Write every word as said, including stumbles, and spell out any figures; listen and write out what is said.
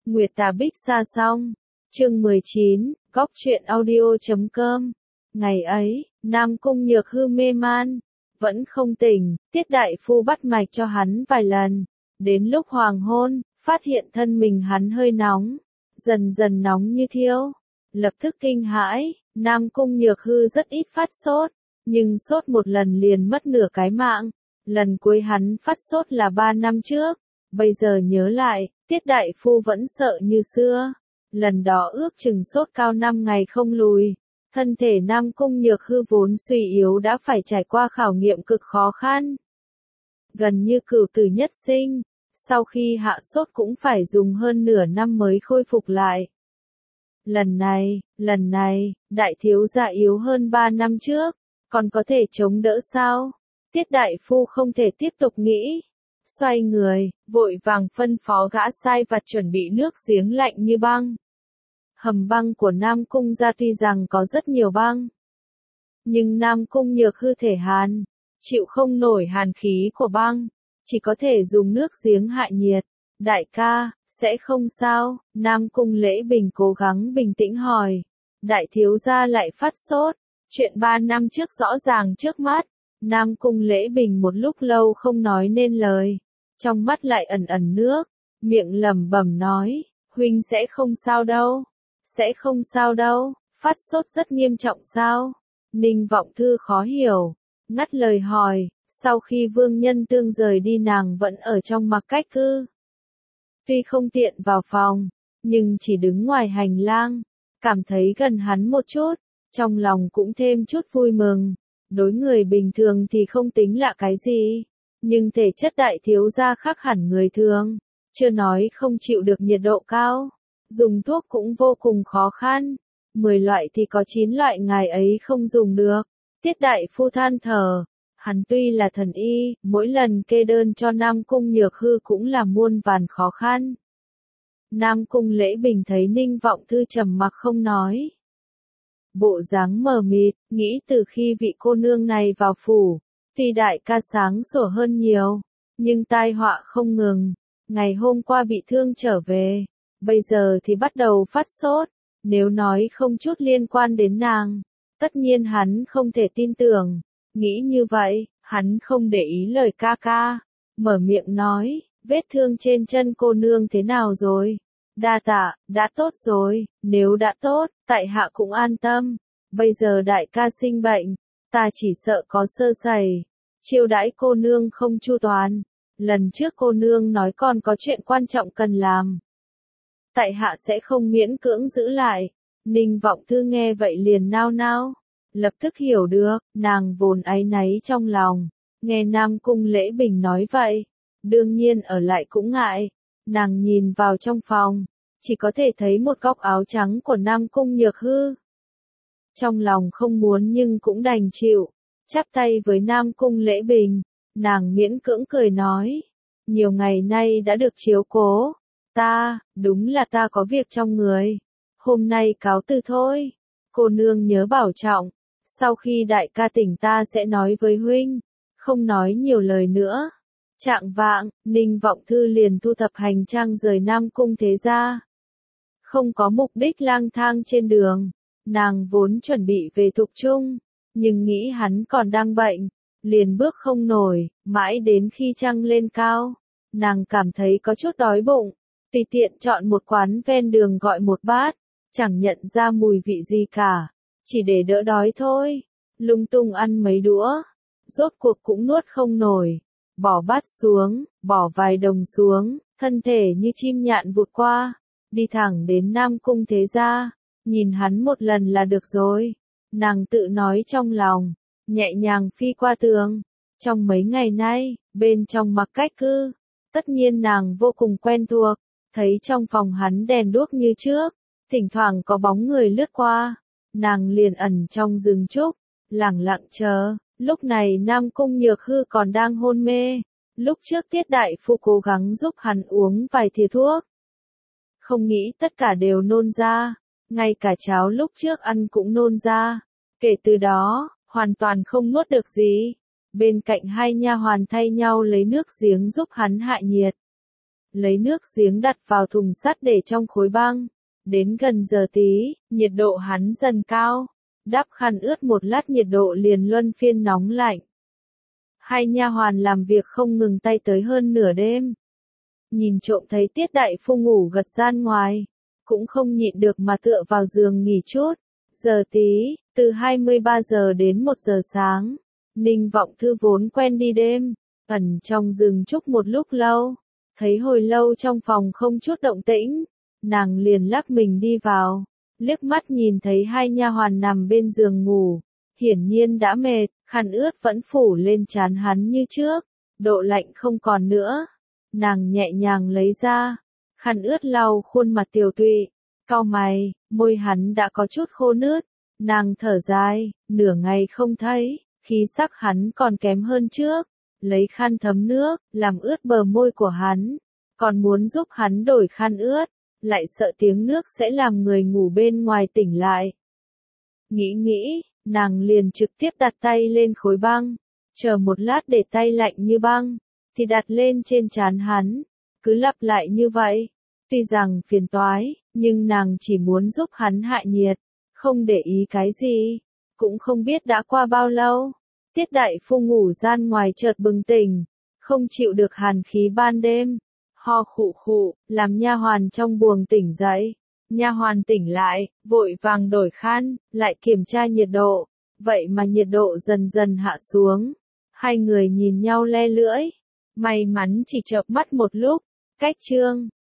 Nguyệt Tà Bích Sa Song. Chương mười chín, Góc truyện audio chấm com. Ngày ấy, Nam Cung Nhược Hư mê man, vẫn không tỉnh, Tiết đại phu bắt mạch cho hắn vài lần. Đến lúc hoàng hôn, phát hiện thân mình hắn hơi nóng, dần dần nóng như thiêu. Lập tức kinh hãi, Nam Cung Nhược Hư rất ít phát sốt, nhưng sốt một lần liền mất nửa cái mạng. Lần cuối hắn phát sốt là ba năm trước, bây giờ nhớ lại, Tiết đại phu vẫn sợ như xưa. Lần đó ước chừng sốt cao năm ngày không lùi. Thân thể Nam Cung Nhược Hư vốn suy yếu đã phải trải qua khảo nghiệm cực khó khăn. Gần như cửu tử nhất sinh, sau khi hạ sốt cũng phải dùng hơn nửa năm mới khôi phục lại. Lần này, lần này, đại thiếu gia yếu hơn ba năm trước, còn có thể chống đỡ sao? Tiết đại phu không thể tiếp tục nghĩ. Xoay người, vội vàng phân phó gã sai vặt chuẩn bị nước giếng lạnh như băng. Hầm băng của Nam Cung gia tuy rằng có rất nhiều băng, nhưng Nam Cung Nhược Hư thể hàn, chịu không nổi hàn khí của băng, chỉ có thể dùng nước giếng hạ nhiệt. Đại ca, sẽ không sao? Nam Cung Lễ Bình cố gắng bình tĩnh hỏi. Đại thiếu gia lại phát sốt, chuyện ba năm trước rõ ràng trước mắt. Nam Cung Lễ Bình một lúc lâu không nói nên lời, trong mắt lại ẩn ẩn nước, miệng lẩm bẩm nói, huynh sẽ không sao đâu, sẽ không sao đâu, phát sốt rất nghiêm trọng sao? Ninh Vọng Thư khó hiểu, ngắt lời hỏi, sau khi Vương Nhân Tương rời đi nàng vẫn ở trong mặc cách cư. Tuy không tiện vào phòng, nhưng chỉ đứng ngoài hành lang, cảm thấy gần hắn một chút, trong lòng cũng thêm chút vui mừng. Đối người bình thường thì không tính là cái gì, nhưng thể chất đại thiếu gia khác hẳn người thường, chưa nói không chịu được nhiệt độ cao, dùng thuốc cũng vô cùng khó khăn, mười loại thì có chín loại ngài ấy không dùng được. Tiết đại phu than thở, hắn tuy là thần y, mỗi lần kê đơn cho Nam Cung Nhược Hư cũng là muôn vàn khó khăn. Nam Cung Lễ Bình thấy Ninh Vọng Thư trầm mặc không nói, bộ dáng mờ mịt, nghĩ từ khi vị cô nương này vào phủ, tuy đại ca sáng sủa hơn nhiều, nhưng tai họa không ngừng. Ngày hôm qua bị thương trở về, bây giờ thì bắt đầu phát sốt, nếu nói không chút liên quan đến nàng, tất nhiên hắn không thể tin tưởng. Nghĩ như vậy, hắn không để ý lời ca ca, mở miệng nói, vết thương trên chân cô nương thế nào rồi? Đa tạ, đã tốt rồi, nếu đã tốt, tại hạ cũng an tâm. Bây giờ đại ca sinh bệnh, ta chỉ sợ có sơ sẩy, chiêu đãi cô nương không chu toàn. Lần trước cô nương nói còn có chuyện quan trọng cần làm, tại hạ sẽ không miễn cưỡng giữ lại. Ninh Vọng Thư nghe vậy liền nao nao, lập tức hiểu được, nàng vốn áy náy trong lòng, nghe Nam Cung Lễ Bình nói vậy, đương nhiên ở lại cũng ngại. Nàng nhìn vào trong phòng, chỉ có thể thấy một góc áo trắng của Nam Cung Nhược Hư. Trong lòng không muốn nhưng cũng đành chịu, chắp tay với Nam Cung Lễ Bình, nàng miễn cưỡng cười nói, nhiều ngày nay đã được chiếu cố, ta, đúng là ta có việc trong người, hôm nay cáo từ thôi, cô nương nhớ bảo trọng, sau khi đại ca tỉnh ta sẽ nói với huynh, không nói nhiều lời nữa. Trạng vạng, Ninh Vọng Thư liền thu thập hành trang rời Nam Cung thế gia. Không có mục đích lang thang trên đường, nàng vốn chuẩn bị về Thục Trung, nhưng nghĩ hắn còn đang bệnh, liền bước không nổi, mãi đến khi trăng lên cao, nàng cảm thấy có chút đói bụng, tùy tiện chọn một quán ven đường gọi một bát, chẳng nhận ra mùi vị gì cả, chỉ để đỡ đói thôi, lung tung ăn mấy đũa, rốt cuộc cũng nuốt không nổi. Bỏ bát xuống, bỏ vài đồng xuống, thân thể như chim nhạn vụt qua, đi thẳng đến Nam Cung thế gia, nhìn hắn một lần là được rồi. Nàng tự nói trong lòng, nhẹ nhàng phi qua tường. Trong mấy ngày nay, bên trong mặc cách cư, tất nhiên nàng vô cùng quen thuộc, thấy trong phòng hắn đèn đuốc như trước, thỉnh thoảng có bóng người lướt qua, nàng liền ẩn trong rừng trúc, lẳng lặng chờ. Lúc này Nam Cung Nhược Hư còn đang hôn mê, lúc trước Tiết đại phu cố gắng giúp hắn uống vài thìa thuốc. Không nghĩ tất cả đều nôn ra, ngay cả cháo lúc trước ăn cũng nôn ra, kể từ đó, hoàn toàn không nuốt được gì. Bên cạnh hai nha hoàn thay nhau lấy nước giếng giúp hắn hạ nhiệt. lấy nước giếng đặt vào thùng sắt để trong khối băng. Đến gần giờ tí, nhiệt độ hắn dần cao. Đắp khăn ướt một lát nhiệt độ liền luân phiên nóng lạnh. Hai nha hoàn làm việc không ngừng tay tới hơn nửa đêm. Nhìn trộm thấy Tiết đại phu ngủ gật gian ngoài, cũng không nhịn được mà tựa vào giường nghỉ chút. Giờ tí, từ hai mươi ba giờ đến một giờ sáng, Ninh Vọng Thư vốn quen đi đêm, ẩn trong rừng trúc một lúc lâu, thấy hồi lâu trong phòng không chút động tĩnh, nàng liền lắc mình đi vào, liếc mắt nhìn thấy hai nha hoàn nằm bên giường ngủ, hiển nhiên đã mệt, khăn ướt vẫn phủ lên trán hắn như trước, độ lạnh không còn nữa. Nàng nhẹ nhàng lấy ra, khăn ướt lau khuôn mặt tiều tụy, cau mày, môi hắn đã có chút khô nứt, nàng thở dài, nửa ngày không thấy, khí sắc hắn còn kém hơn trước, lấy khăn thấm nước, làm ướt bờ môi của hắn, còn muốn giúp hắn đổi khăn ướt, lại sợ tiếng nước sẽ làm người ngủ bên ngoài tỉnh lại. Nghĩ nghĩ, nàng liền trực tiếp đặt tay lên khối băng, chờ một lát để tay lạnh như băng, thì đặt lên trên trán hắn, cứ lặp lại như vậy. Tuy rằng phiền toái, nhưng nàng chỉ muốn giúp hắn hạ nhiệt, không để ý cái gì. Cũng không biết đã qua bao lâu, Tiết đại phu ngủ gian ngoài chợt bừng tỉnh, không chịu được hàn khí ban đêm, ho khụ khụ, làm nha hoàn trong buồng tỉnh dậy. Nha hoàn tỉnh lại, vội vàng đổi khăn, lại kiểm tra nhiệt độ, vậy mà nhiệt độ dần dần hạ xuống. Hai người nhìn nhau le lưỡi, may mắn chỉ chợp mắt một lúc, cách chương